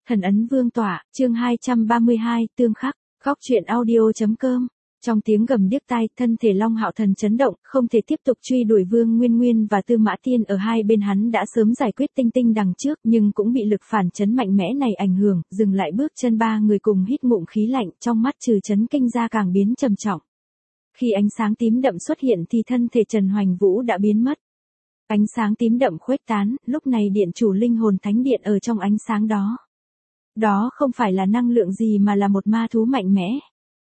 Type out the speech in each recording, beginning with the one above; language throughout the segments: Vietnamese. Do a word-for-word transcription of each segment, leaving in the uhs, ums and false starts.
Thần ấn vương tỏa, chương hai trăm ba mươi hai, tương khắc, góc truyện audio.com. Trong tiếng gầm điếc tai, thân thể Long Hạo Thần chấn động, không thể tiếp tục truy đuổi Vương Nguyên Nguyên và Tư Mã Tiên, ở hai bên hắn đã sớm giải quyết tinh tinh đằng trước, nhưng cũng bị lực phản chấn mạnh mẽ này ảnh hưởng, dừng lại bước chân. Ba người cùng hít ngụm khí lạnh, trong mắt trừ chấn kinh ra càng biến trầm trọng. Khi ánh sáng tím đậm xuất hiện thì thân thể Trần Hoành Vũ đã biến mất. Ánh sáng tím đậm khuếch tán, lúc này điện chủ linh hồn thánh điện ở trong ánh sáng đó. Đó không phải là năng lượng gì mà là một ma thú mạnh mẽ.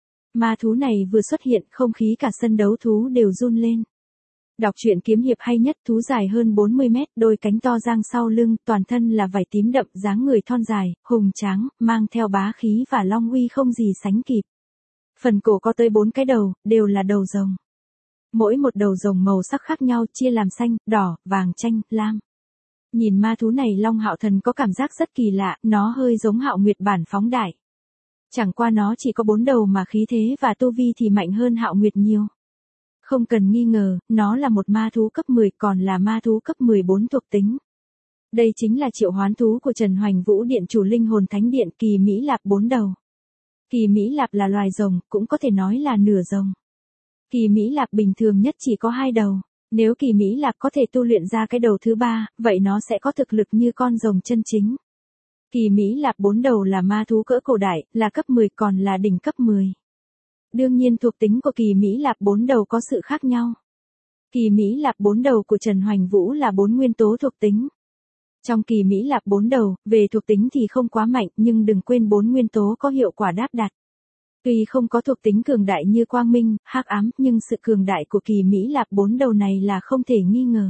Ma thú này vừa xuất hiện, không khí cả sân đấu thú đều run lên. Đọc truyện kiếm hiệp hay nhất, thú dài hơn bốn mươi mét, đôi cánh to dang sau lưng, toàn thân là vảy tím đậm, dáng người thon dài, hùng tráng, mang theo bá khí và long uy không gì sánh kịp. Phần cổ có tới bốn cái đầu, đều là đầu rồng. Mỗi một đầu rồng màu sắc khác nhau, chia làm xanh, đỏ, vàng, chanh, lam. Nhìn ma thú này Long Hạo Thần có cảm giác rất kỳ lạ, nó hơi giống Hạo Nguyệt bản phóng đại. Chẳng qua nó chỉ có bốn đầu mà khí thế và tu vi thì mạnh hơn Hạo Nguyệt nhiều. Không cần nghi ngờ, nó là một ma thú cấp mười, còn là ma thú cấp mười bốn thuộc tính. Đây chính là triệu hoán thú của Trần Hoành Vũ điện chủ linh hồn thánh điện, Kỳ Mỹ Lạp bốn đầu. Kỳ Mỹ Lạp là loài rồng, cũng có thể nói là nửa rồng. Kỳ Mỹ Lạp bình thường nhất chỉ có hai đầu. Nếu Kỳ Mỹ Lạp có thể tu luyện ra cái đầu thứ ba, vậy nó sẽ có thực lực như con rồng chân chính. Kỳ Mỹ Lạp bốn đầu là ma thú cỡ cổ đại, là cấp mười, còn là đỉnh cấp mười. Đương nhiên thuộc tính của Kỳ Mỹ Lạp bốn đầu có sự khác nhau. Kỳ Mỹ Lạp bốn đầu của Trần Hoành Vũ là bốn nguyên tố thuộc tính. Trong Kỳ Mỹ Lạp bốn đầu, về thuộc tính thì không quá mạnh, nhưng đừng quên bốn nguyên tố có hiệu quả đáp đặt. Tuy không có thuộc tính cường đại như quang minh, hắc ám, nhưng sự cường đại của Kỳ Mỹ Lạp bốn đầu này là không thể nghi ngờ.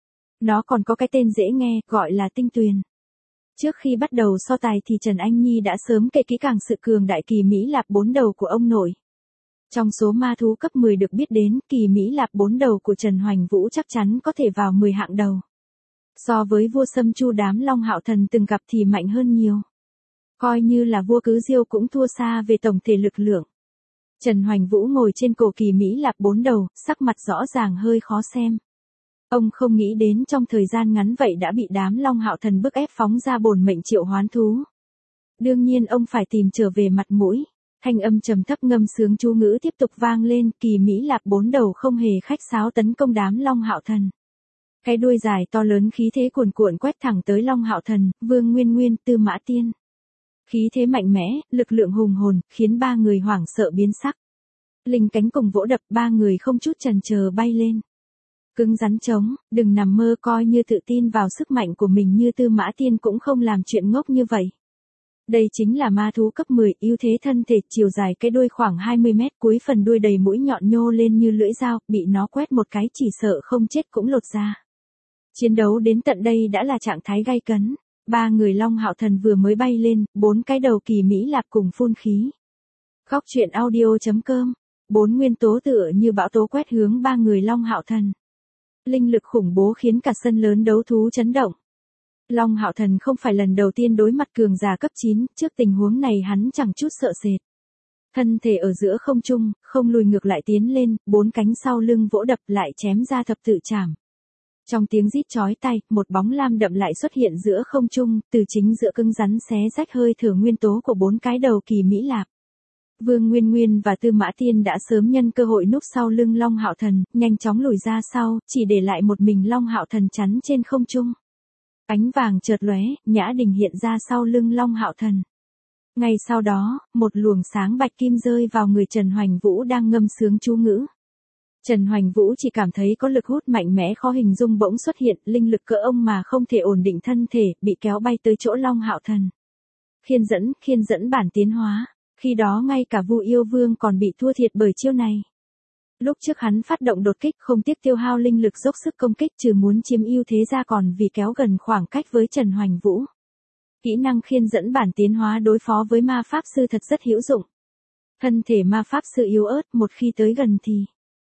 Nó còn có cái tên dễ nghe, gọi là tinh tuyền. Trước khi bắt đầu so tài thì Trần Anh Nhi đã sớm kể kỹ càng sự cường đại Kỳ Mỹ Lạp bốn đầu của ông nội. Trong số ma thú cấp mười được biết đến, Kỳ Mỹ Lạp bốn đầu của Trần Hoành Vũ chắc chắn có thể vào mười hạng đầu. So với vua Sâm Chu đám Long Hạo Thần từng gặp thì mạnh hơn nhiều. Coi như là vua Cứ Diêu cũng thua xa về tổng thể lực lượng. Trần Hoành Vũ ngồi trên cổ Kỳ Mỹ Lạp bốn đầu, sắc mặt rõ ràng hơi khó xem. Ông không nghĩ đến trong thời gian ngắn vậy đã bị đám Long Hạo Thần bức ép phóng ra bổn mệnh triệu hoán thú. Đương nhiên ông phải tìm trở về mặt mũi. Thanh âm trầm thấp ngâm sướng chú ngữ tiếp tục vang lên, Kỳ Mỹ Lạp bốn đầu không hề khách sáo tấn công đám Long Hạo Thần. Cái đuôi dài to lớn khí thế cuồn cuộn quét thẳng tới Long Hạo Thần, Vương Nguyên Nguyên, Tư Mã Tiên. Khí thế mạnh mẽ, lực lượng hùng hồn, khiến ba người hoảng sợ biến sắc. Linh cánh cùng vỗ đập, ba người không chút chần chờ bay lên. Cứng rắn chống, đừng nằm mơ, coi như tự tin vào sức mạnh của mình như Tư Mã Tiên cũng không làm chuyện ngốc như vậy. Đây chính là ma thú cấp mười, ưu thế thân thể, chiều dài cái đuôi khoảng hai mươi mét, cuối phần đuôi đầy mũi nhọn nhô lên như lưỡi dao, bị nó quét một cái chỉ sợ không chết cũng lột ra. Chiến đấu đến tận đây đã là trạng thái gay cấn. Ba người Long Hạo Thần vừa mới bay lên, bốn cái đầu Kỳ Mỹ Lạp cùng phun khí. Góc truyện audio.com. Bốn nguyên tố tựa như bão tố quét hướng ba người Long Hạo Thần. Linh lực khủng bố khiến cả sân lớn đấu thú chấn động. Long Hạo Thần không phải lần đầu tiên đối mặt cường giả cấp chín, trước tình huống này hắn chẳng chút sợ sệt. Thân thể ở giữa không trung, không lùi ngược lại tiến lên, bốn cánh sau lưng vỗ đập lại chém ra thập tự trảm. Trong tiếng rít chói tai, một bóng lam đậm lại xuất hiện giữa không trung, từ chính giữa cứng rắn xé rách hơi thở nguyên tố của bốn cái đầu Kỳ Mỹ Lạp. Vương Nguyên Nguyên và Tư Mã Tiên đã sớm nhân cơ hội núp sau lưng Long Hạo Thần, nhanh chóng lùi ra sau, chỉ để lại một mình Long Hạo Thần chắn trên không trung. Ánh vàng chợt lóe, Nhã Đình hiện ra sau lưng Long Hạo Thần. Ngay sau đó, một luồng sáng bạch kim rơi vào người Trần Hoành Vũ đang ngâm sướng chú ngữ. Trần Hoành Vũ chỉ cảm thấy có lực hút mạnh mẽ khó hình dung bỗng xuất hiện, linh lực cỡ ông mà không thể ổn định thân thể, bị kéo bay tới chỗ Long Hạo Thần. Khiên dẫn, khiên dẫn bản tiến hóa. Khi đó ngay cả Vu Yêu Vương còn bị thua thiệt bởi chiêu này. Lúc trước hắn phát động đột kích không tiếc tiêu hao linh lực dốc sức công kích, trừ muốn chiếm ưu thế ra còn vì kéo gần khoảng cách với Trần Hoành Vũ. Kỹ năng khiên dẫn bản tiến hóa đối phó với ma pháp sư thật rất hữu dụng. Thân thể ma pháp sư yếu ớt, một khi tới gần thì...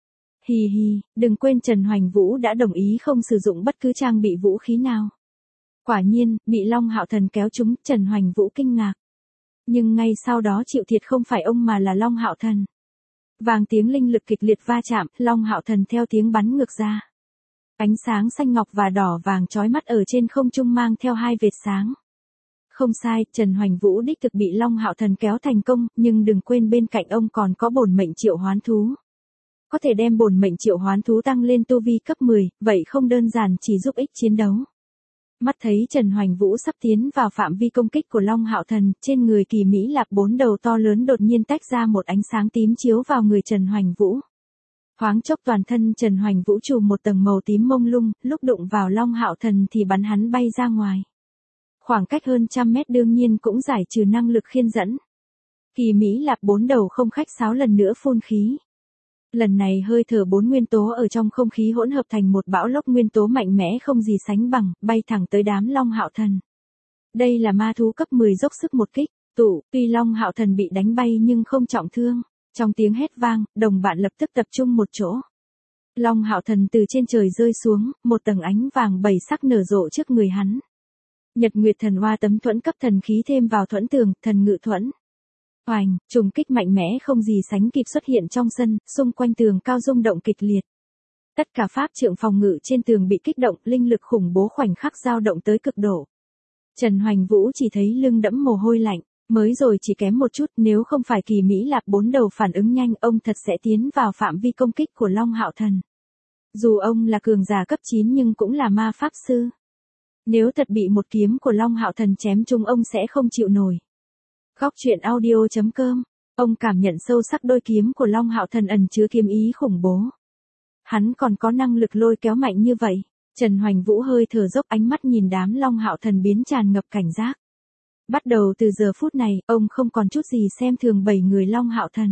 Hì hì, đừng quên Trần Hoành Vũ đã đồng ý không sử dụng bất cứ trang bị vũ khí nào. Quả nhiên, bị Long Hạo Thần kéo trúng, Trần Hoành Vũ kinh ngạc. Nhưng ngay sau đó chịu thiệt không phải ông mà là Long Hạo Thần. Vàng tiếng linh lực kịch liệt va chạm, Long Hạo Thần theo tiếng bắn ngược ra. Ánh sáng xanh ngọc và đỏ vàng chói mắt ở trên không trung mang theo hai vệt sáng. Không sai, Trần Hoành Vũ đích thực bị Long Hạo Thần kéo thành công, nhưng đừng quên bên cạnh ông còn có bổn mệnh triệu hoán thú. Có thể đem bổn mệnh triệu hoán thú tăng lên tu vi cấp mười, vậy không đơn giản chỉ giúp ích chiến đấu. Mắt thấy Trần Hoành Vũ sắp tiến vào phạm vi công kích của Long Hạo Thần, trên người Kỳ Mỹ Lạp bốn đầu to lớn đột nhiên tách ra một ánh sáng tím chiếu vào người Trần Hoành Vũ. Thoáng chốc toàn thân Trần Hoành Vũ trùm một tầng màu tím mông lung, lúc đụng vào Long Hạo Thần thì bắn hắn bay ra ngoài. Khoảng cách hơn trăm mét đương nhiên cũng giải trừ năng lực khiên dẫn. Kỳ Mỹ Lạp bốn đầu không khách sáo lần nữa phun khí. Lần này hơi thở bốn nguyên tố ở trong không khí hỗn hợp thành một bão lốc nguyên tố mạnh mẽ không gì sánh bằng, bay thẳng tới đám Long Hạo Thần. Đây là ma thú cấp mười dốc sức một kích, tụ, tuy Long Hạo Thần bị đánh bay nhưng không trọng thương. Trong tiếng hét vang, đồng bạn lập tức tập trung một chỗ. Long Hạo Thần từ trên trời rơi xuống, một tầng ánh vàng bảy sắc nở rộ trước người hắn. Nhật Nguyệt Thần Hoa tấm thuẫn cấp thần khí thêm vào thuẫn tường, thần ngự thuẫn. Oành, trùng kích mạnh mẽ không gì sánh kịp xuất hiện trong sân, xung quanh tường cao rung động kịch liệt. Tất cả pháp trượng phòng ngự trên tường bị kích động, linh lực khủng bố khoảnh khắc dao động tới cực độ. Trần Hoành Vũ chỉ thấy lưng đẫm mồ hôi lạnh, mới rồi chỉ kém một chút, nếu không phải Kỳ Mỹ Lạp bốn đầu phản ứng nhanh, ông thật sẽ tiến vào phạm vi công kích của Long Hạo Thần. Dù ông là cường giả cấp chín nhưng cũng là ma pháp sư. Nếu thật bị một kiếm của Long Hạo Thần chém trúng ông sẽ không chịu nổi. Góc truyện audio chấm com, ông cảm nhận sâu sắc đôi kiếm của Long Hạo Thần ẩn chứa kiếm ý khủng bố. Hắn còn có năng lực lôi kéo mạnh như vậy. Trần Hoành Vũ hơi thở dốc, ánh mắt nhìn đám Long Hạo Thần biến tràn ngập cảnh giác. Bắt đầu từ giờ phút này, ông không còn chút gì xem thường bảy người Long Hạo Thần.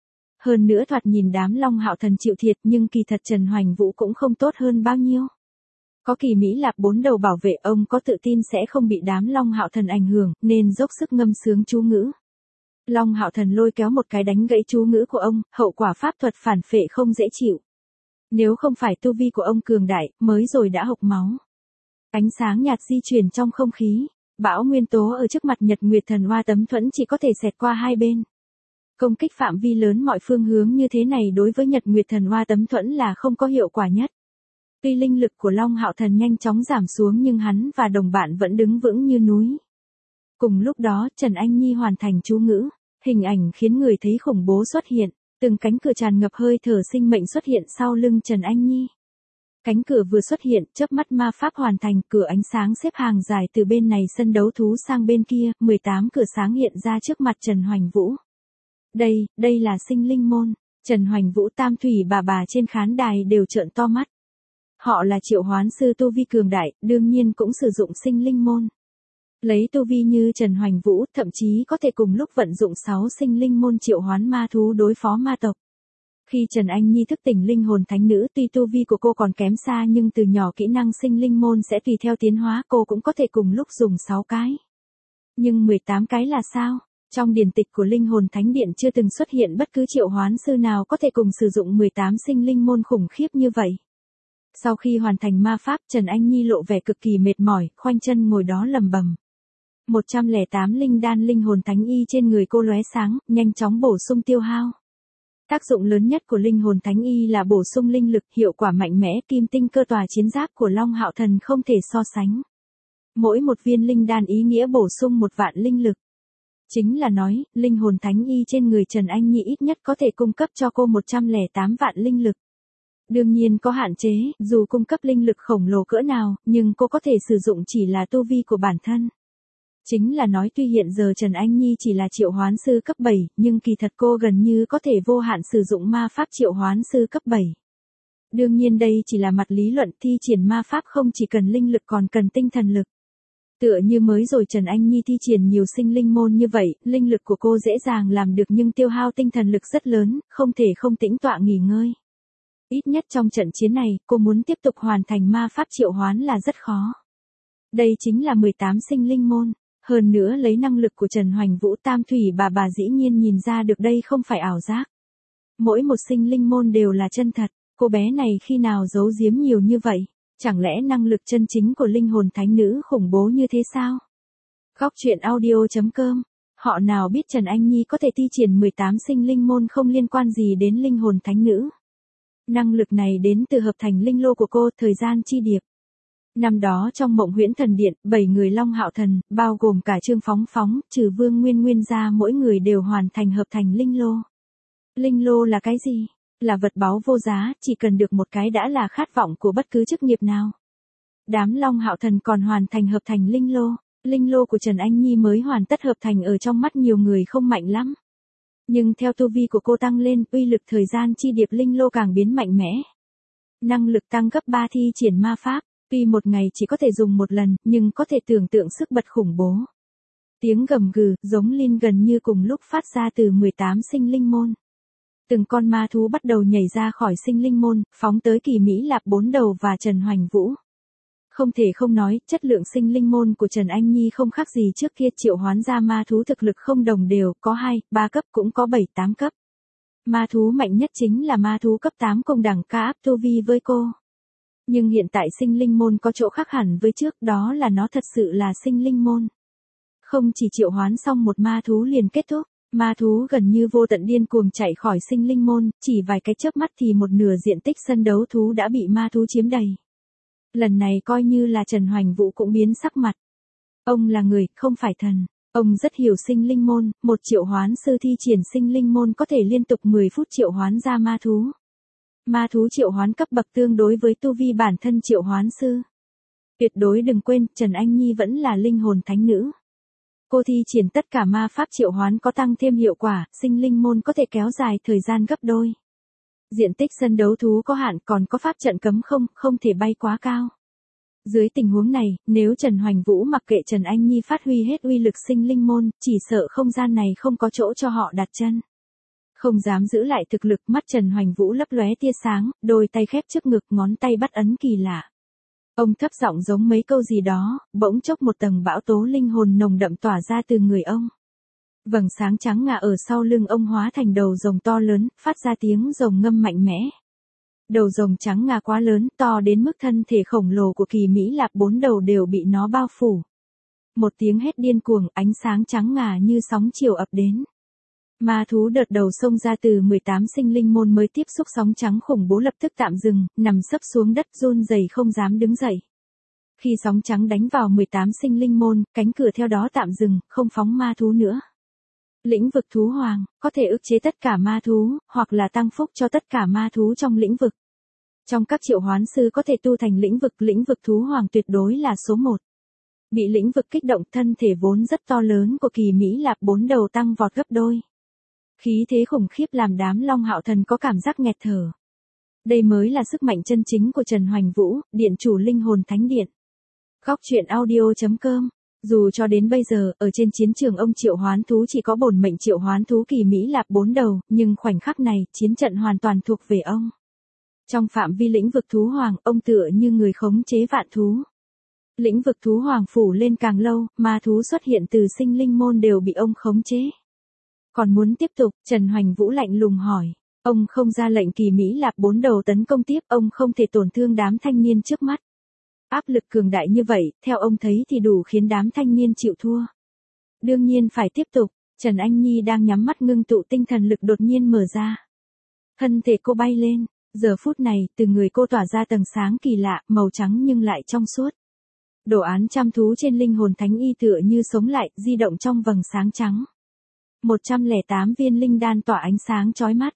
Hơn nữa thoạt nhìn đám Long Hạo Thần chịu thiệt nhưng kỳ thật Trần Hoành Vũ cũng không tốt hơn bao nhiêu. Có Kỳ Mỹ Lạp bốn đầu bảo vệ, ông có tự tin sẽ không bị đám Long Hạo Thần ảnh hưởng, nên dốc sức ngâm sướng chú ngữ. Long Hạo Thần lôi kéo một cái đánh gãy chú ngữ của ông, hậu quả pháp thuật phản phệ không dễ chịu. Nếu không phải tu vi của ông cường đại, mới rồi đã hộc máu. Ánh sáng nhạt di chuyển trong không khí, bão nguyên tố ở trước mặt Nhật Nguyệt Thần Hoa tấm thuẫn chỉ có thể xẹt qua hai bên. Công kích phạm vi lớn mọi phương hướng như thế này đối với Nhật Nguyệt Thần Hoa tấm thuẫn là không có hiệu quả nhất. Tuy linh lực của Long Hạo Thần nhanh chóng giảm xuống nhưng hắn và đồng bạn vẫn đứng vững như núi. Cùng lúc đó, Trần Anh Nhi hoàn thành chú ngữ, hình ảnh khiến người thấy khủng bố xuất hiện, từng cánh cửa tràn ngập hơi thở sinh mệnh xuất hiện sau lưng Trần Anh Nhi. Cánh cửa vừa xuất hiện, chớp mắt ma pháp hoàn thành, cửa ánh sáng xếp hàng dài từ bên này sân đấu thú sang bên kia, mười tám cửa sáng hiện ra trước mặt Trần Hoành Vũ. Đây, đây là sinh linh môn. Trần Hoành Vũ, Tam Thủy bà bà trên khán đài đều trợn to mắt. Họ là triệu hoán sư tu vi cường đại, đương nhiên cũng sử dụng sinh linh môn. Lấy tu vi như Trần Hoành Vũ, thậm chí có thể cùng lúc vận dụng sáu sinh linh môn triệu hoán ma thú đối phó ma tộc. Khi Trần Anh Nhi thức tỉnh linh hồn thánh nữ, tuy tu vi của cô còn kém xa nhưng từ nhỏ kỹ năng sinh linh môn sẽ tùy theo tiến hóa, cô cũng có thể cùng lúc dùng sáu cái. Nhưng mười tám cái là sao? Trong điển tịch của linh hồn thánh điện chưa từng xuất hiện bất cứ triệu hoán sư nào có thể cùng sử dụng mười tám sinh linh môn khủng khiếp như vậy. Sau khi hoàn thành ma pháp, Trần Anh Nhi lộ vẻ cực kỳ mệt mỏi, khoanh chân ngồi đó lầm bầm. một trăm lẻ tám linh đan linh hồn thánh y trên người cô lóe sáng, nhanh chóng bổ sung tiêu hao. Tác dụng lớn nhất của linh hồn thánh y là bổ sung linh lực, hiệu quả mạnh mẽ, kim tinh cơ tòa chiến giáp của Long Hạo Thần không thể so sánh. Mỗi một viên linh đan ý nghĩa bổ sung một vạn linh lực. Chính là nói, linh hồn thánh y trên người Trần Anh Nhi ít nhất có thể cung cấp cho cô một trăm lẻ tám vạn linh lực. Đương nhiên có hạn chế, dù cung cấp linh lực khổng lồ cỡ nào, nhưng cô có thể sử dụng chỉ là tu vi của bản thân. Chính là nói tuy hiện giờ Trần Anh Nhi chỉ là triệu hoán sư cấp bảy, nhưng kỳ thật cô gần như có thể vô hạn sử dụng ma pháp triệu hoán sư cấp bảy. Đương nhiên đây chỉ là mặt lý luận, thi triển ma pháp không chỉ cần linh lực còn cần tinh thần lực. Tựa như mới rồi Trần Anh Nhi thi triển nhiều sinh linh môn như vậy, linh lực của cô dễ dàng làm được nhưng tiêu hao tinh thần lực rất lớn, không thể không tĩnh tọa nghỉ ngơi. Ít nhất trong trận chiến này, cô muốn tiếp tục hoàn thành ma pháp triệu hoán là rất khó. Đây chính là mười tám sinh linh môn. Hơn nữa lấy năng lực của Trần Hoành Vũ, Tam Thủy bà bà dĩ nhiên nhìn ra được đây không phải ảo giác. Mỗi một sinh linh môn đều là chân thật, cô bé này khi nào giấu giếm nhiều như vậy, chẳng lẽ năng lực chân chính của linh hồn thánh nữ khủng bố như thế sao? Góc truyện audio chấm com, họ nào biết Trần Anh Nhi có thể thi triển mười tám sinh linh môn không liên quan gì đến linh hồn thánh nữ. Năng lực này đến từ hợp thành linh lô của cô, thời gian chi điệp. Năm đó trong Mộng Huyễn Thần Điện, bảy người Long Hạo Thần, bao gồm cả Trương Phóng Phóng, trừ Vương Nguyên Nguyên ra mỗi người đều hoàn thành hợp thành linh lô. Linh lô là cái gì? Là vật báu vô giá, chỉ cần được một cái đã là khát vọng của bất cứ chức nghiệp nào. Đám Long Hạo Thần còn hoàn thành hợp thành linh lô. Linh lô của Trần Anh Nhi mới hoàn tất hợp thành ở trong mắt nhiều người không mạnh lắm. Nhưng theo tu vi của cô tăng lên, uy lực thời gian chi điệp linh lô càng biến mạnh mẽ. Năng lực tăng gấp ba thi triển ma pháp, tuy một ngày chỉ có thể dùng một lần, nhưng có thể tưởng tượng sức bật khủng bố. Tiếng gầm gừ, giống linh gần như cùng lúc phát ra từ mười tám sinh linh môn. Từng con ma thú bắt đầu nhảy ra khỏi sinh linh môn, phóng tới Kỳ Mỹ Lạp bốn đầu và Trần Hoành Vũ. Không thể không nói, chất lượng sinh linh môn của Trần Anh Nhi không khác gì trước kia, triệu hoán ra ma thú thực lực không đồng đều, có hai, ba cấp cũng có bảy, tám cấp. Ma thú mạnh nhất chính là ma thú cấp tám cùng đẳng ca áp tu vi với cô. Nhưng hiện tại sinh linh môn có chỗ khác hẳn với trước, đó là nó thật sự là sinh linh môn. Không chỉ triệu hoán xong một ma thú liền kết thúc, ma thú gần như vô tận điên cuồng chạy khỏi sinh linh môn, chỉ vài cái chớp mắt thì một nửa diện tích sân đấu thú đã bị ma thú chiếm đầy. Lần này coi như là Trần Hoành Vũ cũng biến sắc mặt. Ông là người, không phải thần. Ông rất hiểu sinh linh môn, một triệu hoán sư thi triển sinh linh môn có thể liên tục mười phút triệu hoán ra ma thú. Ma thú triệu hoán cấp bậc tương đối với tu vi bản thân triệu hoán sư. Tuyệt đối đừng quên, Trần Anh Nhi vẫn là linh hồn thánh nữ. Cô thi triển tất cả ma pháp triệu hoán có tăng thêm hiệu quả, sinh linh môn có thể kéo dài thời gian gấp đôi. Diện tích sân đấu thú có hạn, còn có pháp trận cấm không, không thể bay quá cao. Dưới tình huống này, nếu Trần Hoành Vũ mặc kệ Trần Anh Nhi phát huy hết uy lực sinh linh môn, chỉ sợ không gian này không có chỗ cho họ đặt chân. Không dám giữ lại thực lực, mắt Trần Hoành Vũ lấp lóe tia sáng, đôi tay khép trước ngực, ngón tay bắt ấn kỳ lạ. Ông thấp giọng giống mấy câu gì đó, bỗng chốc một tầng bão tố linh hồn nồng đậm tỏa ra từ người ông. Vầng sáng trắng ngà ở sau lưng ông hóa thành đầu rồng to lớn, phát ra tiếng rồng ngâm mạnh mẽ. Đầu rồng trắng ngà quá lớn, to đến mức thân thể khổng lồ của Kỳ Mỹ Lạp bốn đầu đều bị nó bao phủ. Một tiếng hét điên cuồng, ánh sáng trắng ngà như sóng chiều ập đến. Ma thú đợt đầu xông ra từ mười tám sinh linh môn mới tiếp xúc sóng trắng khủng bố lập tức tạm dừng, nằm sấp xuống đất run rẩy không dám đứng dậy. Khi sóng trắng đánh vào mười tám sinh linh môn, cánh cửa theo đó tạm dừng, không phóng ma thú nữa. Lĩnh vực thú hoàng, có thể ức chế tất cả ma thú, hoặc là tăng phúc cho tất cả ma thú trong lĩnh vực. Trong các triệu hoán sư có thể tu thành lĩnh vực, lĩnh vực thú hoàng tuyệt đối là số một. Bị lĩnh vực kích động, thân thể vốn rất to lớn của Kỳ Mỹ Lạp bốn đầu tăng vọt gấp đôi. Khí thế khủng khiếp làm đám Long Hạo Thần có cảm giác nghẹt thở. Đây mới là sức mạnh chân chính của Trần Hoành Vũ, điện chủ linh hồn thánh điện. Góc truyện audio chấm com. Dù cho đến bây giờ, ở trên chiến trường ông triệu hoán thú chỉ có bổn mệnh triệu hoán thú Kỳ Mỹ Lạp bốn đầu, nhưng khoảnh khắc này, chiến trận hoàn toàn thuộc về ông. Trong phạm vi lĩnh vực thú hoàng, ông tựa như người khống chế vạn thú. Lĩnh vực thú hoàng phủ lên càng lâu, ma thú xuất hiện từ sinh linh môn đều bị ông khống chế. Còn muốn tiếp tục, Trần Hoành Vũ lạnh lùng hỏi. Ông không ra lệnh Kỳ Mỹ Lạp bốn đầu tấn công tiếp, ông không thể tổn thương đám thanh niên trước mắt. Áp lực cường đại như vậy, theo ông thấy thì đủ khiến đám thanh niên chịu thua. Đương nhiên phải tiếp tục, Trần Anh Nhi đang nhắm mắt ngưng tụ tinh thần lực đột nhiên mở ra. Thân thể cô bay lên, giờ phút này, từ người cô tỏa ra tầng sáng kỳ lạ, màu trắng nhưng lại trong suốt. Đồ án trăm thú trên linh hồn thánh y tựa như sống lại, di động trong vầng sáng trắng. một trăm lẻ tám viên linh đan tỏa ánh sáng chói mắt.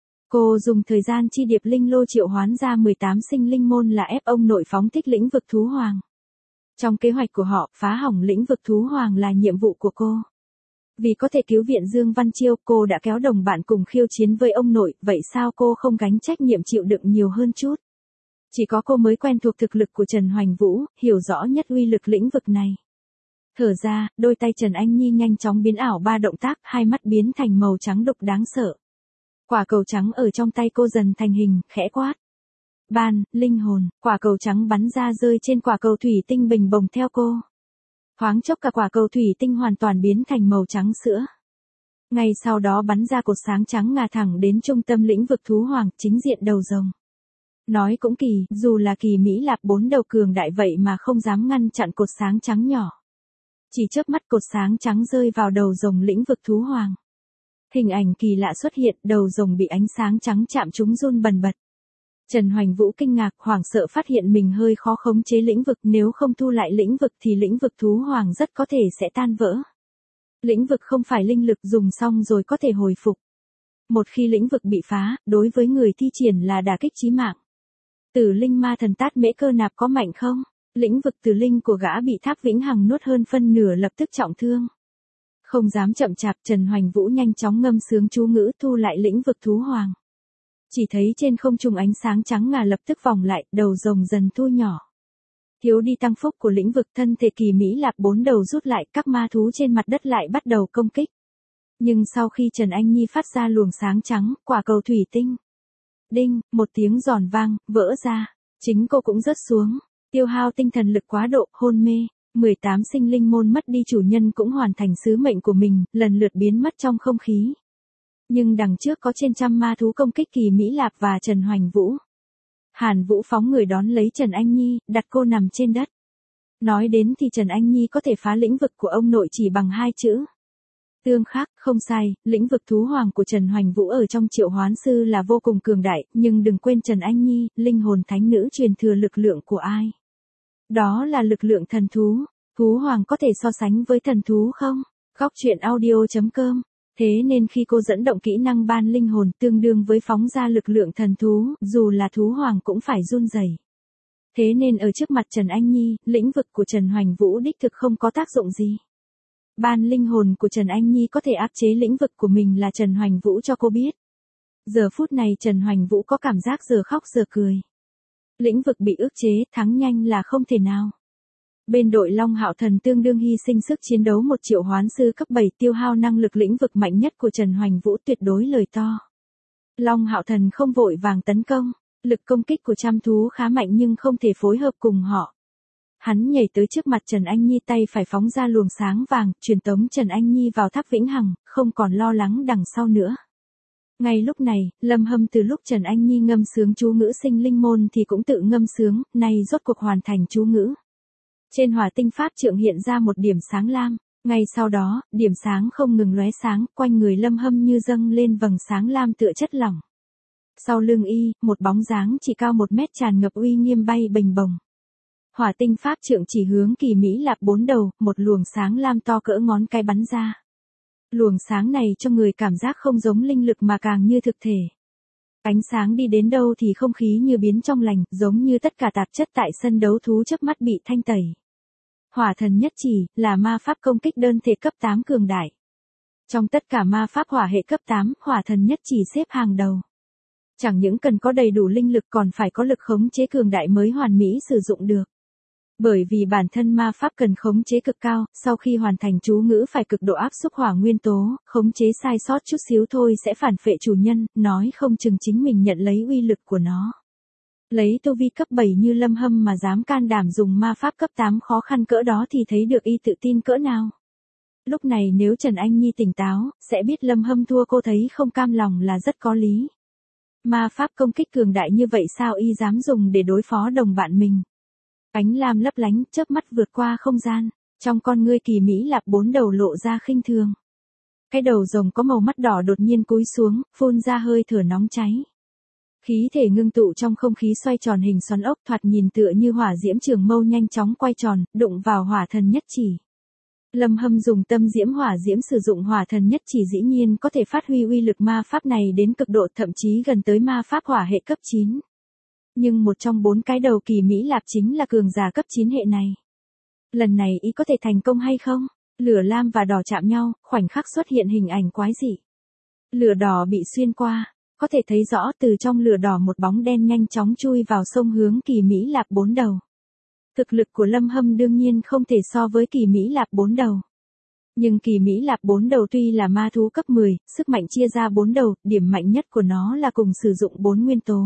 Cô dùng thời gian chi điệp linh lô triệu hoán ra mười tám sinh linh môn là ép ông nội phóng thích lĩnh vực thú hoàng. Trong kế hoạch của họ, phá hỏng lĩnh vực thú hoàng là nhiệm vụ của cô. Vì có thể cứu viện Dương Văn Chiêu, cô đã kéo đồng bạn cùng khiêu chiến với ông nội, vậy sao cô không gánh trách nhiệm chịu đựng nhiều hơn chút? Chỉ có cô mới quen thuộc thực lực của Trần Hoành Vũ, hiểu rõ nhất uy lực lĩnh vực này. Thở ra, đôi tay Trần Anh Nhi nhanh chóng biến ảo ba động tác, hai mắt biến thành màu trắng đục đáng sợ. Quả cầu trắng ở trong tay cô dần thành hình, khẽ quát. Ban, linh hồn, quả cầu trắng bắn ra rơi trên quả cầu thủy tinh bình bồng theo cô. Thoáng chốc cả quả cầu thủy tinh hoàn toàn biến thành màu trắng sữa. Ngay sau đó bắn ra cột sáng trắng ngà thẳng đến trung tâm lĩnh vực thú hoàng, chính diện đầu rồng. Nói cũng kỳ, dù là Kỳ Mỹ Lạp bốn đầu cường đại vậy mà không dám ngăn chặn cột sáng trắng nhỏ. Chỉ chớp mắt cột sáng trắng rơi vào đầu rồng lĩnh vực thú hoàng. Hình ảnh kỳ lạ xuất hiện, đầu rồng bị ánh sáng trắng chạm trúng run bần bật. Trần Hoành Vũ kinh ngạc hoảng sợ phát hiện mình hơi khó khống chế lĩnh vực, nếu không thu lại lĩnh vực thì lĩnh vực thú hoàng rất có thể sẽ tan vỡ. Lĩnh vực không phải linh lực dùng xong rồi có thể hồi phục. Một khi lĩnh vực bị phá, đối với người thi triển là đả kích chí mạng. Tử linh ma thần tát mễ cơ nạp có mạnh không? Lĩnh vực tử linh của gã bị Tháp Vĩnh Hằng nuốt hơn phân nửa lập tức trọng thương. Không dám chậm chạp, Trần Hoành Vũ nhanh chóng ngâm sướng chú ngữ thu lại lĩnh vực thú hoàng. Chỉ thấy trên không trung ánh sáng trắng ngà lập tức vòng lại, đầu rồng dần thu nhỏ. Thiếu đi tăng phúc của lĩnh vực, thân thể kỳ Mỹ Lạp bốn đầu rút lại, các ma thú trên mặt đất lại bắt đầu công kích. Nhưng sau khi Trần Anh Nhi phát ra luồng sáng trắng, quả cầu thủy tinh. Đinh, một tiếng giòn vang, vỡ ra. Chính cô cũng rớt xuống. Tiêu hao tinh thần lực quá độ, hôn mê. mười tám sinh linh môn mất đi chủ nhân cũng hoàn thành sứ mệnh của mình, lần lượt biến mất trong không khí. Nhưng đằng trước có trên trăm ma thú công kích kỳ Mỹ Lạp và Trần Hoành Vũ. Hàn Vũ phóng người đón lấy Trần Anh Nhi, đặt cô nằm trên đất. Nói đến thì Trần Anh Nhi có thể phá lĩnh vực của ông nội chỉ bằng hai chữ. Tương khắc, không sai, lĩnh vực thú hoàng của Trần Hoành Vũ ở trong Triệu Hoán Sư là vô cùng cường đại, nhưng đừng quên Trần Anh Nhi, linh hồn thánh nữ truyền thừa lực lượng của ai? Đó là lực lượng thần thú. Thú hoàng có thể so sánh với thần thú không? Góc truyện audio chấm com. Thế nên khi cô dẫn động kỹ năng ban linh hồn tương đương với phóng ra lực lượng thần thú, dù là thú hoàng cũng phải run rẩy. Thế nên ở trước mặt Trần Anh Nhi, lĩnh vực của Trần Hoành Vũ đích thực không có tác dụng gì. Ban linh hồn của Trần Anh Nhi có thể áp chế lĩnh vực của mình là Trần Hoành Vũ cho cô biết. Giờ phút này Trần Hoành Vũ có cảm giác giờ khóc giờ cười. Lĩnh vực bị ức chế, thắng nhanh là không thể nào. Bên đội Long Hạo Thần tương đương hy sinh sức chiến đấu một triệu hoán sư cấp bảy, tiêu hao năng lực lĩnh vực mạnh nhất của Trần Hoành Vũ, tuyệt đối lời to. Long Hạo Thần không vội vàng tấn công, lực công kích của trăm thú khá mạnh nhưng không thể phối hợp cùng họ. Hắn nhảy tới trước mặt Trần Anh Nhi, tay phải phóng ra luồng sáng vàng, truyền tống Trần Anh Nhi vào Tháp Vĩnh Hằng, không còn lo lắng đằng sau nữa. Ngay lúc này, Lâm Hâm từ lúc Trần Anh Nhi ngâm sướng chú ngữ sinh linh môn thì cũng tự ngâm sướng, nay rốt cuộc hoàn thành chú ngữ. Trên hỏa tinh pháp trượng hiện ra một điểm sáng lam, ngay sau đó, điểm sáng không ngừng lóe sáng, quanh người Lâm Hâm như dâng lên vầng sáng lam tựa chất lỏng. Sau lưng y, một bóng dáng chỉ cao một mét tràn ngập uy nghiêm bay bềnh bồng. Hỏa tinh pháp trượng chỉ hướng kỳ Mỹ Lạp bốn đầu, một luồng sáng lam to cỡ ngón cái bắn ra. Luồng sáng này cho người cảm giác không giống linh lực mà càng như thực thể. Ánh sáng đi đến đâu thì không khí như biến trong lành, giống như tất cả tạp chất tại sân đấu thú chớp mắt bị thanh tẩy. Hỏa thần nhất chỉ, là ma pháp công kích đơn thể cấp tám cường đại. Trong tất cả ma pháp hỏa hệ cấp tám, hỏa thần nhất chỉ xếp hàng đầu. Chẳng những cần có đầy đủ linh lực còn phải có lực khống chế cường đại mới hoàn mỹ sử dụng được. Bởi vì bản thân ma pháp cần khống chế cực cao, sau khi hoàn thành chú ngữ phải cực độ áp xúc hỏa nguyên tố, khống chế sai sót chút xíu thôi sẽ phản phệ chủ nhân, nói không chừng chính mình nhận lấy uy lực của nó. Lấy tu vi cấp bảy như Lâm Hâm mà dám can đảm dùng ma pháp cấp tám khó khăn cỡ đó thì thấy được y tự tin cỡ nào. Lúc này nếu Trần Anh Nhi tỉnh táo, sẽ biết Lâm Hâm thua cô thấy không cam lòng là rất có lý. Ma pháp công kích cường đại như vậy sao y dám dùng để đối phó đồng bạn mình. Ánh lam lấp lánh, chớp mắt vượt qua không gian, trong con ngươi kỳ Mỹ Lạp bốn đầu lộ ra khinh thường. Cái đầu rồng có màu mắt đỏ đột nhiên cúi xuống, phun ra hơi thở nóng cháy. Khí thể ngưng tụ trong không khí xoay tròn hình xoắn ốc, thoạt nhìn tựa như hỏa diễm trường mâu nhanh chóng quay tròn, đụng vào hỏa thần nhất chỉ. Lâm Hâm dùng tâm diễm hỏa diễm sử dụng hỏa thần nhất chỉ dĩ nhiên có thể phát huy uy lực ma pháp này đến cực độ, thậm chí gần tới ma pháp hỏa hệ cấp chín. Nhưng một trong bốn cái đầu kỳ Mỹ Lạp chính là cường giả cấp chín hệ này. Lần này ý có thể thành công hay không? Lửa lam và đỏ chạm nhau, khoảnh khắc xuất hiện hình ảnh quái dị. Lửa đỏ bị xuyên qua, có thể thấy rõ từ trong lửa đỏ một bóng đen nhanh chóng chui vào sông hướng kỳ Mỹ Lạp bốn đầu. Thực lực của Lâm Hâm đương nhiên không thể so với kỳ Mỹ Lạp bốn đầu. Nhưng kỳ Mỹ Lạp bốn đầu tuy là ma thú cấp mười, sức mạnh chia ra bốn đầu, điểm mạnh nhất của nó là cùng sử dụng bốn nguyên tố.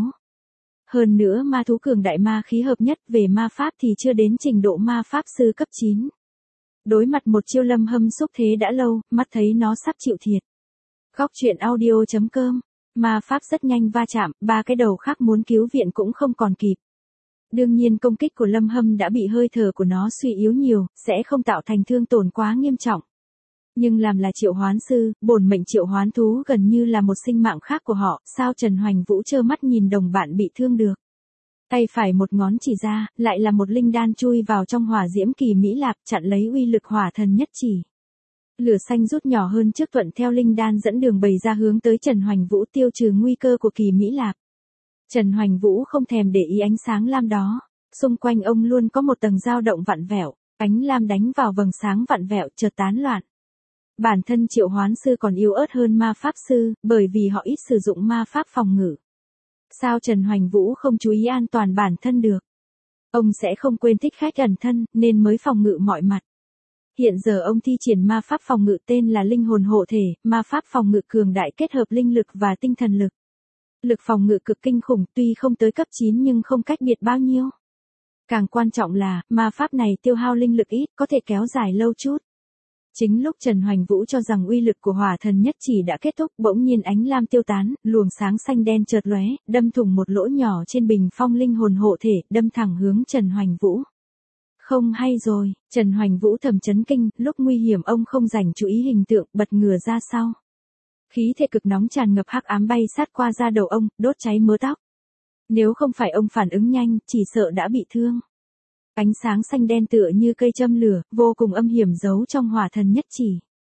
Hơn nữa ma thú cường đại ma khí hợp nhất về ma pháp thì chưa đến trình độ ma pháp sư cấp chín. Đối mặt một chiêu Lâm Hâm xúc thế đã lâu, mắt thấy nó sắp chịu thiệt. Góc truyện audio chấm com, ma pháp rất nhanh va chạm, ba cái đầu khác muốn cứu viện cũng không còn kịp. Đương nhiên công kích của Lâm Hâm đã bị hơi thở của nó suy yếu nhiều, sẽ không tạo thành thương tổn quá nghiêm trọng. Nhưng làm là triệu hoán sư, bổn mệnh triệu hoán thú gần như là một sinh mạng khác của họ, sao Trần Hoành Vũ trơ mắt nhìn đồng bạn bị thương được. Tay phải một ngón chỉ ra, lại là một linh đan chui vào trong hỏa diễm kỳ mỹ lạp, chặn lấy uy lực hỏa thần nhất chỉ. Lửa xanh rút nhỏ hơn trước thuận theo linh đan dẫn đường bày ra hướng tới Trần Hoành Vũ tiêu trừ nguy cơ của kỳ mỹ lạp. Trần Hoành Vũ không thèm để ý ánh sáng lam đó, xung quanh ông luôn có một tầng dao động vặn vẹo, ánh lam đánh vào vầng sáng vặn vẹo chợt tán loạn. Bản thân triệu hoán sư còn yếu ớt hơn ma pháp sư, bởi vì họ ít sử dụng ma pháp phòng ngự. Sao Trần Hoành Vũ không chú ý an toàn bản thân được? Ông sẽ không quên thích khách ẩn thân, nên mới phòng ngự mọi mặt. Hiện giờ ông thi triển ma pháp phòng ngự tên là linh hồn hộ thể, ma pháp phòng ngự cường đại kết hợp linh lực và tinh thần lực. Lực phòng ngự cực kinh khủng, tuy không tới cấp chín nhưng không cách biệt bao nhiêu. Càng quan trọng là, ma pháp này tiêu hao linh lực ít, có thể kéo dài lâu chút. Chính lúc Trần Hoành Vũ cho rằng uy lực của hỏa thần nhất chỉ đã kết thúc, bỗng nhiên ánh lam tiêu tán, luồng sáng xanh đen chợt lóe, đâm thủng một lỗ nhỏ trên bình phong linh hồn hộ thể, đâm thẳng hướng Trần Hoành Vũ. Không hay rồi, Trần Hoành Vũ thầm chấn kinh, lúc nguy hiểm ông không dành chú ý hình tượng, bật ngửa ra sau. Khí thể cực nóng tràn ngập hắc ám bay sát qua da đầu ông, đốt cháy mớ tóc. Nếu không phải ông phản ứng nhanh, chỉ sợ đã bị thương. Ánh sáng xanh đen tựa như cây châm lửa, vô cùng âm hiểm giấu trong hỏa thần nhất chỉ.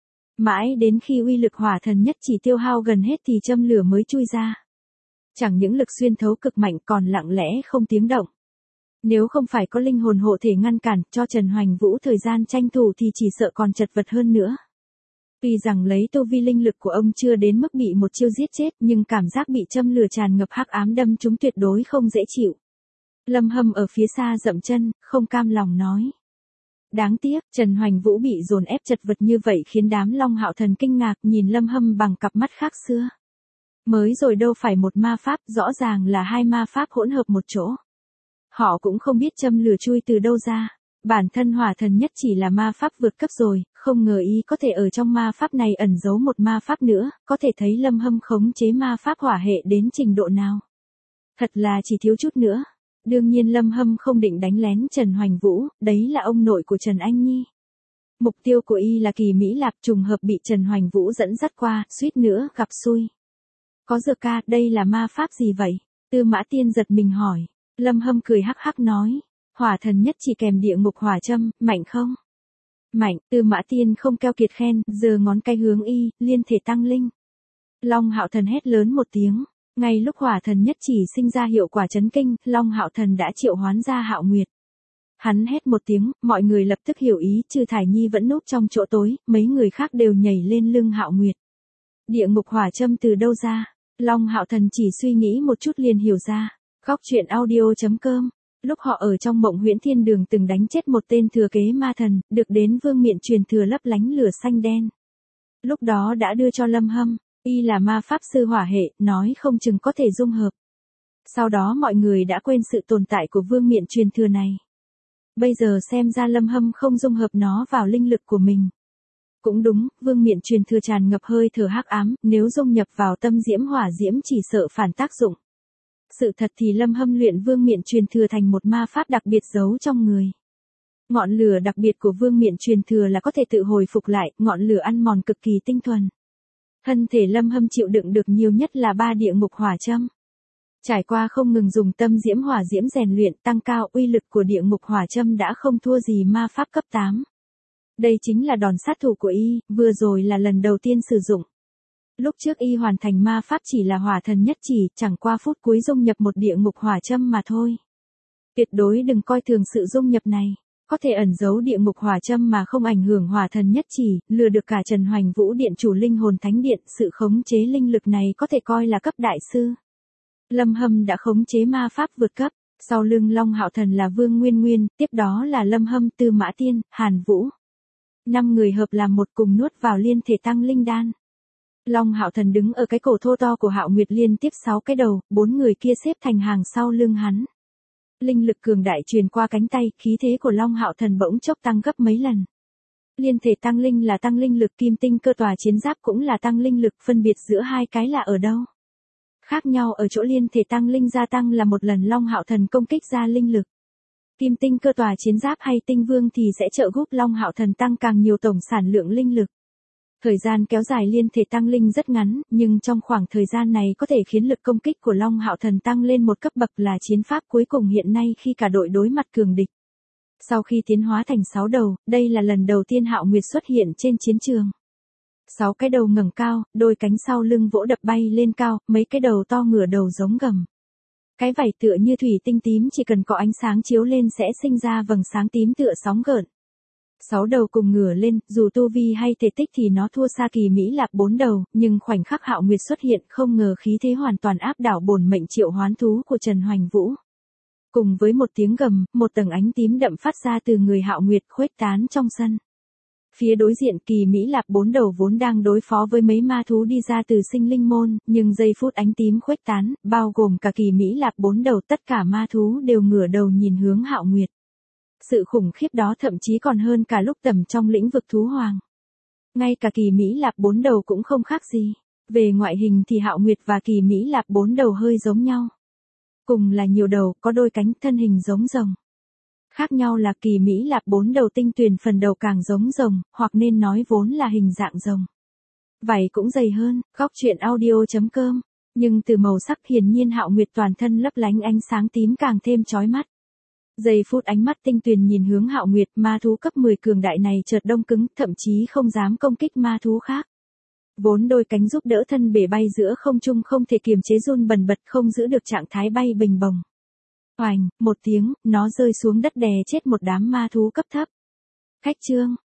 Mãi đến khi uy lực hỏa thần nhất chỉ tiêu hao gần hết thì châm lửa mới chui ra. Chẳng những lực xuyên thấu cực mạnh còn lặng lẽ không tiếng động. Nếu không phải có linh hồn hộ thể ngăn cản cho Trần Hoành Vũ thời gian tranh thủ thì chỉ sợ còn chật vật hơn nữa. Tuy rằng lấy tu vi linh lực của ông chưa đến mức bị một chiêu giết chết nhưng cảm giác bị châm lửa tràn ngập hắc ám đâm trúng tuyệt đối không dễ chịu. Lâm Hâm ở phía xa dậm chân, không cam lòng nói. Đáng tiếc, Trần Hoành Vũ bị dồn ép chật vật như vậy khiến đám Long Hạo Thần kinh ngạc nhìn Lâm Hâm bằng cặp mắt khác xưa. Mới rồi đâu phải một ma pháp, rõ ràng là hai ma pháp hỗn hợp một chỗ. Họ cũng không biết châm lửa chui từ đâu ra. Bản thân hỏa thần nhất chỉ là ma pháp vượt cấp rồi, không ngờ ý có thể ở trong ma pháp này ẩn giấu một ma pháp nữa, có thể thấy Lâm Hâm khống chế ma pháp hỏa hệ đến trình độ nào. Thật là chỉ thiếu chút nữa. Đương nhiên Lâm Hâm không định đánh lén Trần Hoành Vũ, đấy là ông nội của Trần Anh Nhi. Mục tiêu của y là kỳ Mỹ Lạp, trùng hợp bị Trần Hoành Vũ dẫn dắt qua, suýt nữa gặp xui. Có dược ca, đây là ma pháp gì vậy? Tư Mã Tiên giật mình hỏi. Lâm Hâm cười hắc hắc nói. Hỏa thần nhất chỉ kèm địa ngục hỏa châm, mạnh không? Mạnh, Tư Mã Tiên không keo kiệt khen, giơ ngón cái hướng y, liên thể tăng linh. Long Hạo Thần hét lớn một tiếng. Ngay lúc hỏa thần nhất chỉ sinh ra hiệu quả chấn kinh, Long Hạo Thần đã triệu hoán ra Hạo Nguyệt. Hắn hét một tiếng, mọi người lập tức hiểu ý, trừ Thải Nhi vẫn núp trong chỗ tối, mấy người khác đều nhảy lên lưng Hạo Nguyệt. Địa ngục hỏa châm từ đâu ra? Long Hạo Thần chỉ suy nghĩ một chút liền hiểu ra. Góc truyện audio chấm com. Lúc họ ở trong mộng huyễn thiên đường từng đánh chết một tên thừa kế ma thần, được đến vương miện truyền thừa lấp lánh lửa xanh đen. Lúc đó đã đưa cho Lâm Hâm. Y là ma pháp sư hỏa hệ, nói không chừng có thể dung hợp. Sau đó mọi người đã quên sự tồn tại của vương miện truyền thừa này. Bây giờ xem ra Lâm Hâm không dung hợp nó vào linh lực của mình. Cũng đúng, vương miện truyền thừa tràn ngập hơi thở hắc ám, nếu dung nhập vào tâm diễm hỏa diễm chỉ sợ phản tác dụng. Sự thật thì Lâm Hâm luyện vương miện truyền thừa thành một ma pháp đặc biệt giấu trong người. Ngọn lửa đặc biệt của vương miện truyền thừa là có thể tự hồi phục lại, ngọn lửa ăn mòn cực kỳ tinh thuần. Thân thể Lâm Hâm chịu đựng được nhiều nhất là ba địa ngục hỏa châm. Trải qua không ngừng dùng tâm diễm hỏa diễm rèn luyện tăng cao, uy lực của địa ngục hỏa châm đã không thua gì ma pháp cấp tám. Đây chính là đòn sát thủ của y, vừa rồi là lần đầu tiên sử dụng. Lúc trước y hoàn thành ma pháp chỉ là hỏa thần nhất chỉ, chẳng qua phút cuối dung nhập một địa ngục hỏa châm mà thôi. Tuyệt đối đừng coi thường sự dung nhập này. Có thể ẩn giấu địa ngục hỏa châm mà không ảnh hưởng hỏa thần nhất chỉ, lừa được cả Trần Hoành Vũ điện chủ linh hồn thánh điện, sự khống chế linh lực này có thể coi là cấp đại sư. Lâm Hâm đã khống chế ma pháp vượt cấp, sau lưng Long Hạo Thần là Vương Nguyên Nguyên, tiếp đó là Lâm Hâm, Tư Mã Tiên, Hàn Vũ. Năm người hợp làm một cùng nuốt vào liên thể tăng linh đan. Long Hạo Thần đứng ở cái cổ thô to của Hạo Nguyệt liên tiếp sáu cái đầu, bốn người kia xếp thành hàng sau lưng hắn. Linh lực cường đại truyền qua cánh tay, khí thế của Long Hạo Thần bỗng chốc tăng gấp mấy lần. Liên thể tăng linh là tăng linh lực, kim tinh cơ tòa chiến giáp cũng là tăng linh lực, phân biệt giữa hai cái là ở đâu? Khác nhau ở chỗ liên thể tăng linh gia tăng là một lần Long Hạo Thần công kích ra linh lực. Kim tinh cơ tòa chiến giáp hay tinh vương thì sẽ trợ giúp Long Hạo Thần tăng càng nhiều tổng sản lượng linh lực. Thời gian kéo dài liên thể tăng linh rất ngắn, nhưng trong khoảng thời gian này có thể khiến lực công kích của Long Hạo Thần tăng lên một cấp bậc là chiến pháp cuối cùng hiện nay khi cả đội đối mặt cường địch. Sau khi tiến hóa thành sáu đầu, đây là lần đầu tiên Hạo Nguyệt xuất hiện trên chiến trường. Sáu cái đầu ngẩng cao, đôi cánh sau lưng vỗ đập bay lên cao, mấy cái đầu to ngửa đầu giống gầm. Cái vảy tựa như thủy tinh tím chỉ cần có ánh sáng chiếu lên sẽ sinh ra vầng sáng tím tựa sóng gợn. Sáu đầu cùng ngửa lên, dù tu vi hay thể tích thì nó thua xa Kỳ Mỹ Lạp bốn đầu, nhưng khoảnh khắc Hạo Nguyệt xuất hiện không ngờ khí thế hoàn toàn áp đảo bổn mệnh triệu hoán thú của Trần Hoành Vũ. Cùng với một tiếng gầm, một tầng ánh tím đậm phát ra từ người Hạo Nguyệt khuếch tán trong sân. Phía đối diện Kỳ Mỹ Lạp bốn đầu vốn đang đối phó với mấy ma thú đi ra từ sinh linh môn, nhưng giây phút ánh tím khuếch tán, bao gồm cả Kỳ Mỹ Lạp bốn đầu tất cả ma thú đều ngửa đầu nhìn hướng Hạo Nguyệt. Sự khủng khiếp đó thậm chí còn hơn cả lúc tầm trong lĩnh vực thú hoàng. Ngay cả Kỳ Mỹ Lạp bốn đầu cũng không khác gì. Về ngoại hình thì Hạo Nguyệt và Kỳ Mỹ Lạp bốn đầu hơi giống nhau. Cùng là nhiều đầu, có đôi cánh, thân hình giống rồng. Khác nhau là Kỳ Mỹ Lạp bốn đầu tinh tuyền phần đầu càng giống rồng, hoặc nên nói vốn là hình dạng rồng. Vảy cũng dày hơn, góc truyện audio chấm com. Nhưng từ màu sắc hiển nhiên Hạo Nguyệt toàn thân lấp lánh ánh sáng tím càng thêm chói mắt. Giây phút ánh mắt tinh tuyền nhìn hướng Hạo Nguyệt, ma thú cấp mười cường đại này chợt đông cứng, thậm chí không dám công kích ma thú khác. Vốn đôi cánh giúp đỡ thân bể bay giữa không trung không thể kiềm chế run bần bật, không giữ được trạng thái bay bình bồng. Oành, một tiếng, nó rơi xuống đất đè chết một đám ma thú cấp thấp. Khách chương